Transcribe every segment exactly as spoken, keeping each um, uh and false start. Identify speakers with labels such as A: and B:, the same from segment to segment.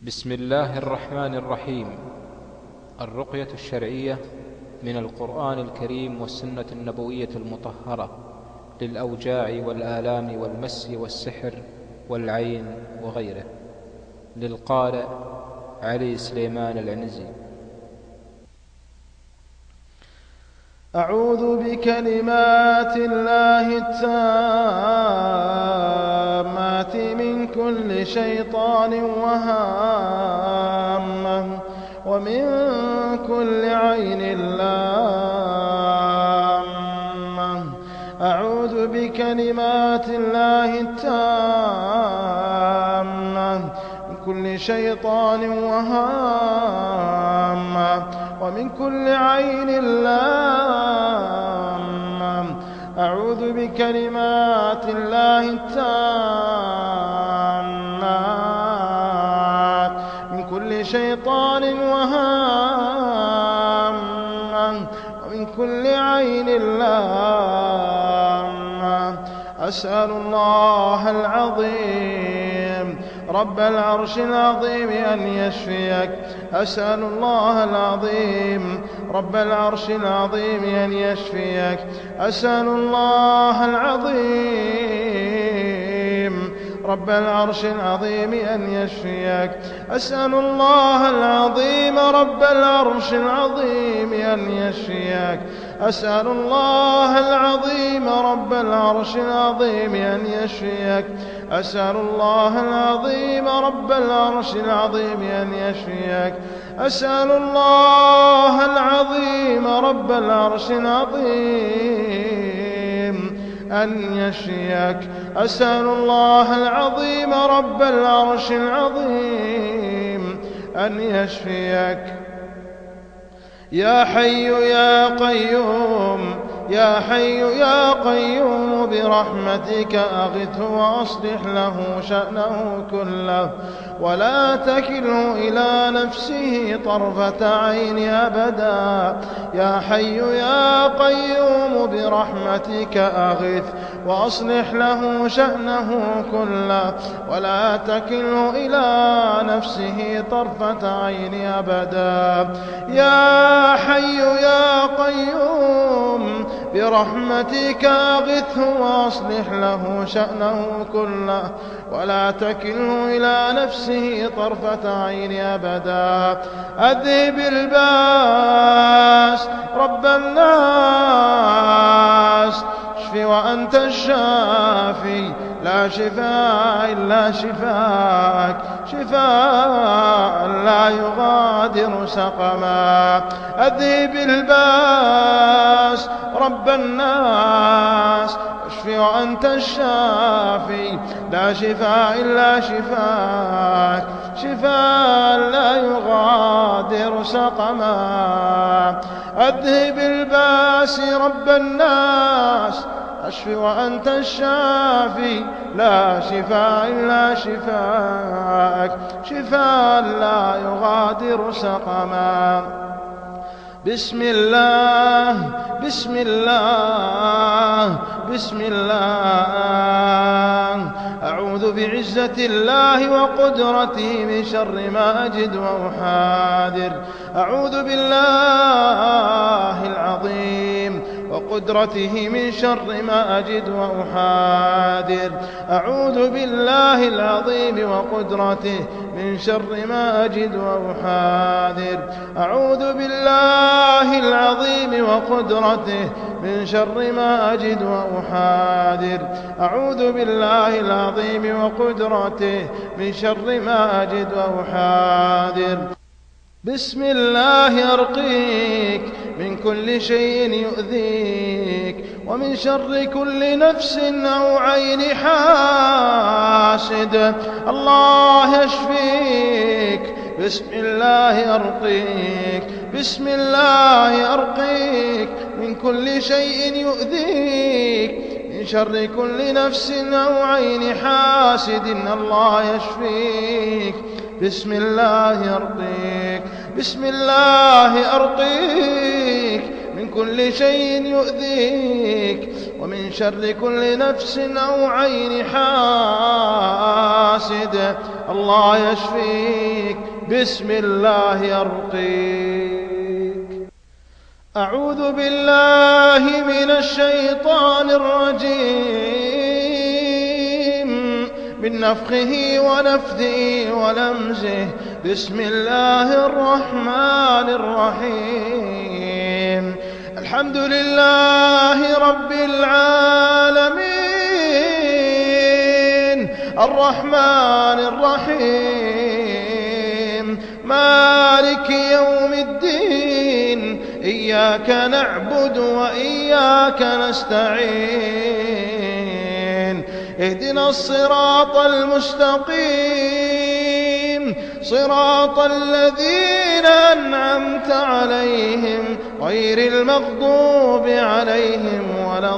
A: بسم الله الرحمن الرحيم. الرقية الشرعية من القرآن الكريم والسنة النبوية المطهرة للأوجاع والآلام والمس والسحر والعين وغيره، للقارئ علي سليمان العنزي.
B: أعوذ بكلمات الله التامات من كل شيطان وهامة ومن كل عين لامة. أعوذ بكلمات الله التامة من كل شيطان وهامة ومن كل عين لامة. أعوذ بكلمات الله التامات من كل شيطان وهامة ومن كل عين لامة. أسأل الله العظيم رب العرش العظيم أن يشفيك. أسأل الله العظيم رب العرش العظيم أن يشفيك. أسأل الله العظيم رب العرش العظيم أن يشفيك. أسأل الله العظيم رب العرش العظيم أن يشفيك. أسأل الله العظيم رب العرش العظيم أن يشفيك. أسأل الله العظيم رب العرش العظيم أن يشفيك. أسأل الله العظيم رب العرش العظيم أن يشفيك. أسأل الله العظيم رب العرش العظيم أن يشفيك. يا حي يا قيوم يا حي يا قيوم برحمتك أغثه وأصلح له شأنه كله ولا تكله إلى نفسه طرفة عين أبدا. يا حي يا قيوم برحمتك أغث وأصلح له شأنه كله ولا تكله إلى نفسه طرفة عين أبدا. يا حي يا قيوم برحمتك أغثه وأصلح له شأنه كله ولا تكله إلى نفسه طرفة عين أبدا. أذهب الباس رب الناس اشف وأنت الشافي لا شفاء إلا شفاءك شفاء لا يغادر سقما. أذهب الباس رب الناس اشف وأنت الشافي لا شفاء إلا شفاءك شفاء لا يغادر سقما. أذهب الباس رب الناس اشف وأنت الشافي لا شفاء إلا شفاءك شفاء لا يغادر سقما. بسم الله بسم الله بسم الله. أعوذ بعزة الله وقدرته من شر ما أجد وأحاذر. أعوذ بالله العظيم وقدرته من شر ما أجد وأحاذر. أعوذ بالله العظيم وقدرته من شر ما أجد وأحاذر. أعوذ بالله العظيم وقدرته من شر ما أجد وأحاذر. أعوذ بالله العظيم وقدرته من شر ما أجد وأحاذر. بسم الله أرقيك من كل شيء يؤذيك ومن شر كل نفس أو عين حاسد. الله يشفيك. بسم الله أرقيك بسم الله أرقيك من كل شيء يؤذيك من شر كل نفس أو عين حاسد. الله يشفيك. بسم الله أرقيك بسم الله أرقيك من كل شيء يؤذيك، ومن شر كل نفس أو عين حاسد. الله يشفيك، بسم الله أرقيك. أعوذ بالله من الشيطان الرجيم، من نفخه ونفثه ولمزه. بسم الله الرحمن الرحيم. الحمد لله رب العالمين، الرحمن الرحيم، مالك يوم الدين. إياك نعبد وإياك نستعين. اهدنا الصراط المستقيم، صراط الذين أنعمت عليهم غير المغضوب عليهم ولا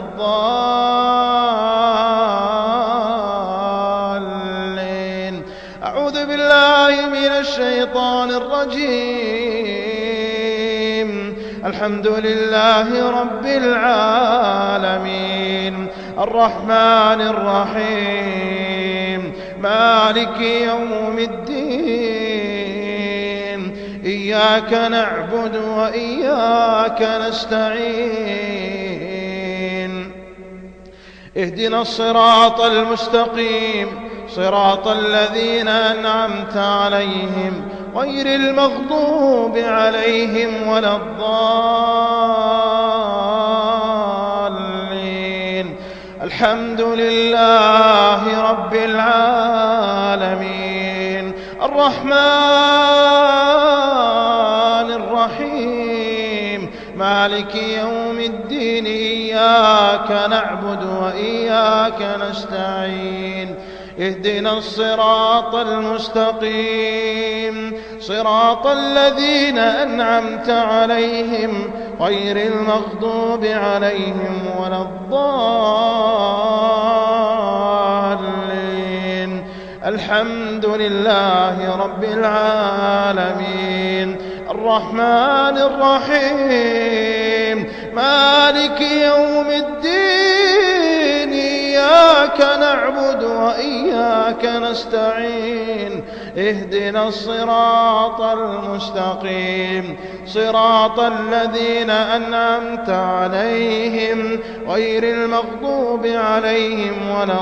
B: الضالين. أعوذ بالله من الشيطان الرجيم. الحمد لله رب العالمين، الرحمن الرحيم، مالك يوم الدين. إياك نعبد وإياك نستعين. اهدنا الصراط المستقيم، صراط الذين أنعمت عليهم غير المغضوب عليهم ولا الضالين. الحمد لله رب العالمين، الرحمن الرحيم، مالك يوم الدين. إياك نعبد وإياك نستعين. اهدنا الصراط المستقيم، صراط الذين أنعمت عليهم غير المغضوب عليهم ولا الضالين. الحمد لله رب العالمين، الرحمن الرحيم، مالك يوم الدين. إياك نعبد وإياك نستعين. اهدنا الصراط المستقيم، صراط الذين أنعمت عليهم غير المغضوب عليهم ولا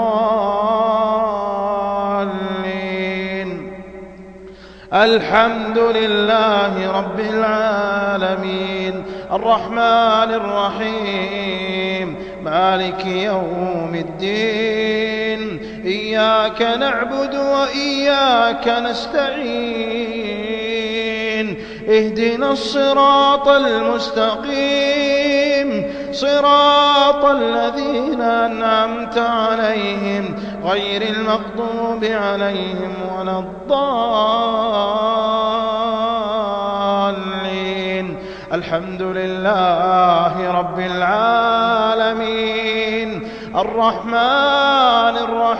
B: الضالين. الحمد لله رب العالمين، الرحمن الرحيم، مالك يوم الدين. إياك نعبد وإياك نستعين. اهدنا الصراط المستقيم، صراط الذين أنعمت عليهم غير المغضوب عليهم ولا الضالين. الحمد لله رب العالمين، الرحمن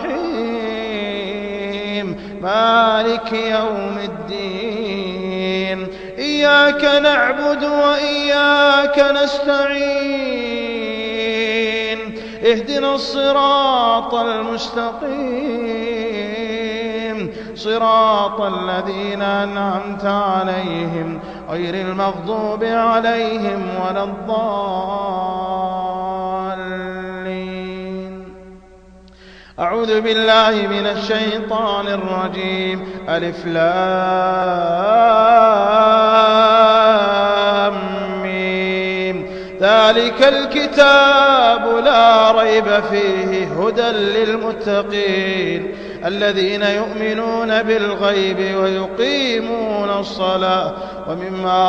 B: الرحيم، مالك يوم الدين. إياك نعبد وإياك نستعين. اهدنا الصراط المستقيم، صراط الذين أنعمت عليهم غير المغضوب عليهم ولا الضالين. أعوذ بالله من الشيطان الرجيم. ألف لام ميم. ذلك الكتاب لا ريب فيه هدى للمتقين الذين يؤمنون بالغيب ويقيمون الصلاة ومما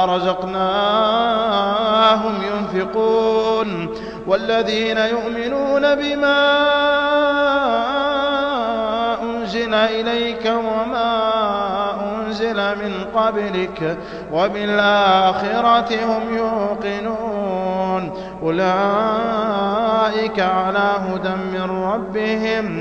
B: رزقناهم ينفقون والذين يؤمنون بما أنزل إليك وما أنزل من قبلك وبالآخرة هم يوقنون أولئك على هدى من ربهم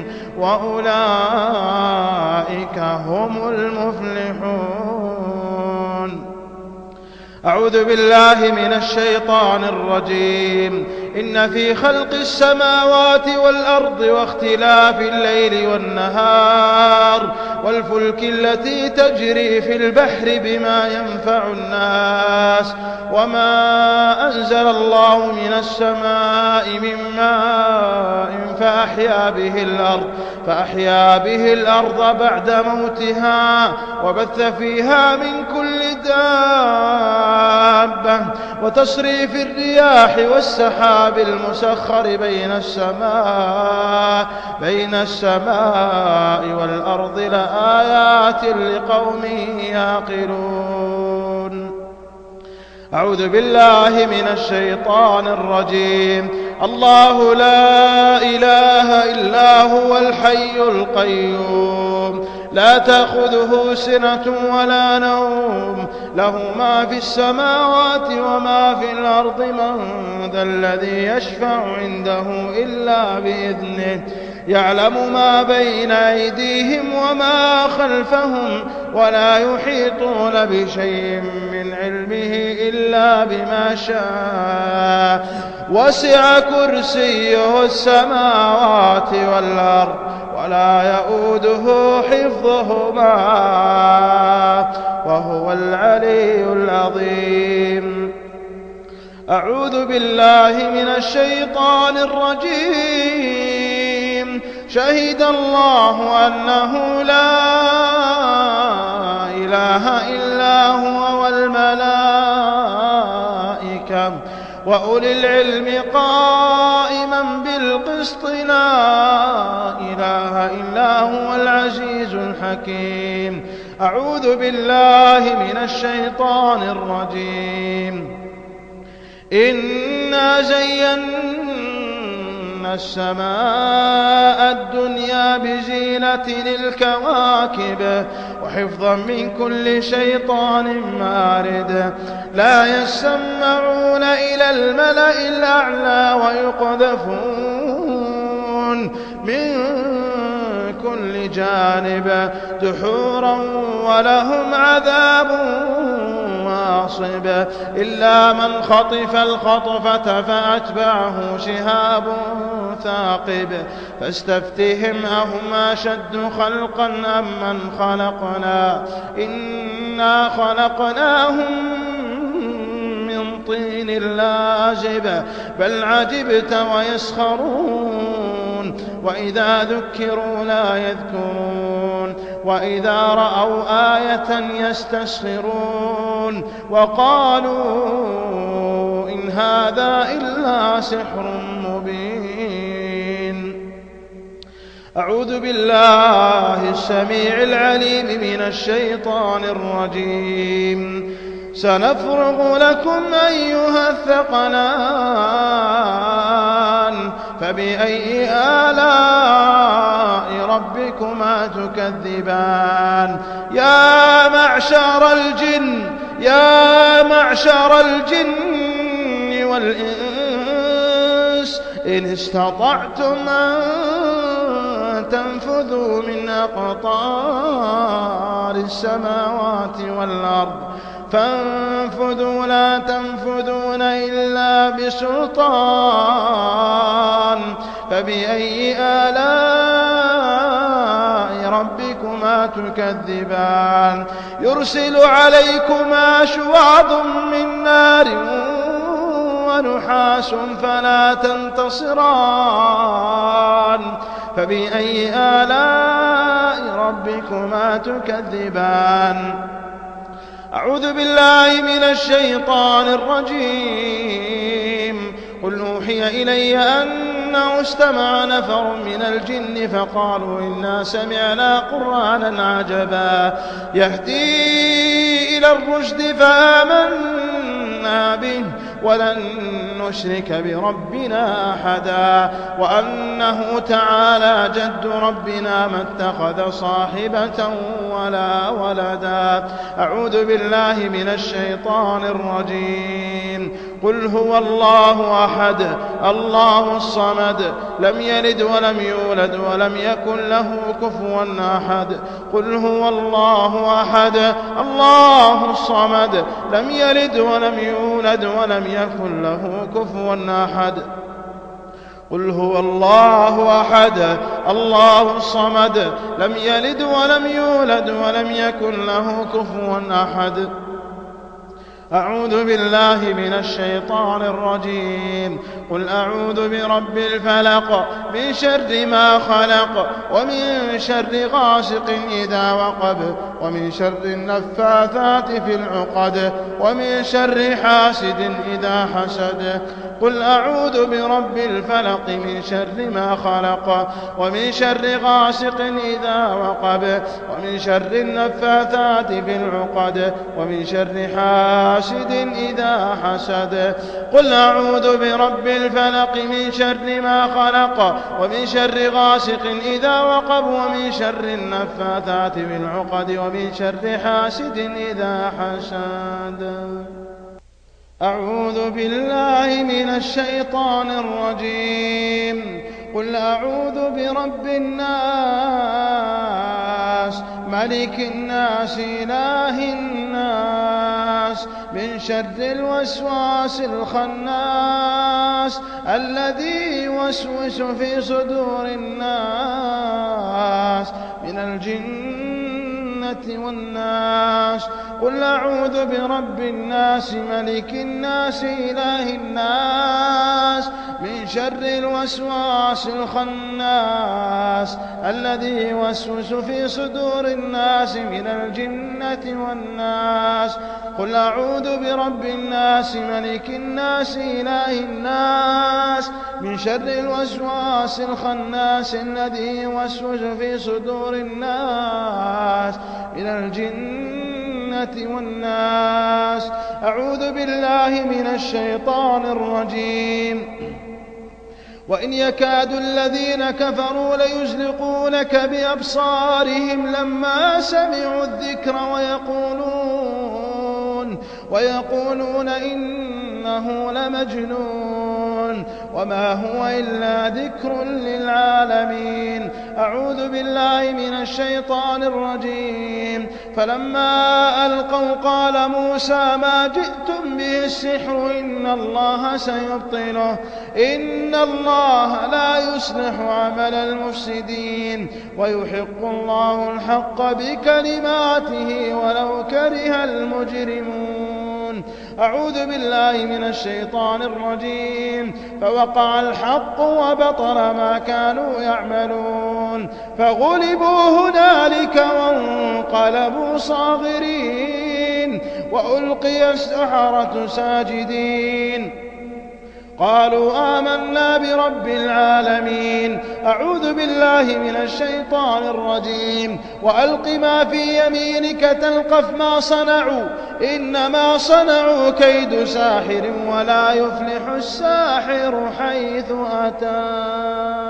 B: وأولئك هم المفلحون. أعوذ بالله من الشيطان الرجيم. إن في خلق السماوات والأرض واختلاف الليل والنهار والفلك التي تجري في البحر بما ينفع الناس وما أنزل الله من السماء من ماء فأحيا به الأرض فأحيا به الأرض بعد موتها وبث فيها من كل دابة وتصريف الرياح والسحاب المسخر بين السماء بين السماء والأرض لآيات لقوم يعقلون. أعوذ بالله من الشيطان الرجيم. الله لا إله إلا هو الحي القيوم لا تأخذه سنة ولا نوم له ما في السماوات وما في الأرض من ذا الذي يشفع عنده إلا بإذنه يعلم ما بين أيديهم وما خلفهم ولا يحيطون بشيء من علمه إلا بما شاء وسع كرسيه السماوات والأرض ولا يؤوده حفظهما وهو العلي العظيم. أعوذ بالله من الشيطان الرجيم. شهد الله أنه لا إله إلا هو والملائكة وأولي العلم قائما بالقسط لا إله إلا هو العزيز الحكيم. أعوذ بالله من الشيطان الرجيم. إنا زينا السماء الدنيا بزينة الكواكب وحفظا من كل شيطان مارد لا يسمعون إلى الملأ الأعلى ويقذفون من كل جانب دحورا ولهم عذاب واصب إلا من خطف الخطفة فأتبعه شهاب ثاقب فاستفتهم أهم أشد خلقا أم من خلقنا إنا خلقناهم من طين لازب بل عجبت ويسخرون وإذا ذكروا لا يذكرون وإذا رأوا آية يستسخرون وقالوا إن هذا إلا سحر مبين. أعوذ بالله السميع العليم من الشيطان الرجيم. سنفرغ لكم أيها الثقلان فبأي آلاء ربكما تكذبان. يا معشر الجن يا معشر الجن والإنس إن استطعتم أن تنفذوا من أقطار السماوات والأرض فانفذوا لا تنفذون إلا بسلطان. فبأي آلاء ربكما تكذبان. يرسل عليكما شواظ من نار ونحاس فلا تنتصران. فبأي آلاء ربكما تكذبان. أعوذ بالله من الشيطان الرجيم. قل أوحي إلي أنه استمع نفر من الجن فقالوا إنا سمعنا قرآنا عجبا يهدي إلى الرشد فآمنا به ولن نشرك بربنا أحدا وأنه تعالى جد ربنا ما اتخذ صاحبة ولا ولدا. أعوذ بالله من الشيطان الرجيم. قل هو الله أحد الله الصمد لم يلد ولم يولد ولم يكن له كفوا أحد قل هو الله أحد الله الصمد لم يلد ولم يولد ولم يكن له كفوا أحد قل هو الله أحد الله الصمد لم يلد ولم يولد ولم يكن له كفوا أحد. أعوذ بالله من الشيطان الرجيم. قل أعوذ برب الفلق من شر ما خلق ومن شر غاسق إذا وقب ومن شر النفاثات في العقد ومن شر حاسد إذا حسد. قل أعوذ برب الفلق من شر ما خلق ومن شر غاسق إذا وقب ومن شر النفاثات في العقد ومن شر حاسد إذا حسد. قل أعوذ برب الفلق من شر ما خلق ومن شر غاسق إذا وقب ومن شر النفاثات في العقد ومن شر حاسد إذا حسد. أعوذ بالله من الشيطان الرجيم. قل أعوذ برب الناس ملك الناس إله الناس من شر الوسواس الخناس الذي يوسوس في صدور الناس من الجنة والناس. قل أعوذ برب الناس ملك الناس إله الناس من شر الوسواس الخناس الذي يوسوس في صدور الناس من الجنة والناس. قل أعوذ برب الناس ملك الناس إله الناس من شر الوسواس الخناس الذي يوسوس في صدور الناس من الجنة والناس. أعوذ بالله من الشيطان الرجيم. وإن يكاد الذين كفروا ليزلقونك بأبصارهم لما سمعوا الذكر ويقولون ويقولون إنه لمجنون وما هو إلا ذكر للعالمين. أعوذ بالله من الشيطان الرجيم. فلما ألقوا قال موسى ما جئتم به السحر إن الله سيبطله إن الله لا يصلح عمل المفسدين ويحق الله الحق بكلماته ولو كره المجرمون. أعوذ بالله من الشيطان الرجيم. فوقع الحق وبطل ما كانوا يعملون فغلبوا هنالك وانقلبوا صاغرين وألقي السحرة ساجدين قالوا آمنا برب العالمين. أعوذ بالله من الشيطان الرجيم. وألق ما في يمينك تلقف ما صنعوا إنما صنعوا كيد ساحر ولا يفلح الساحر حيث أتى.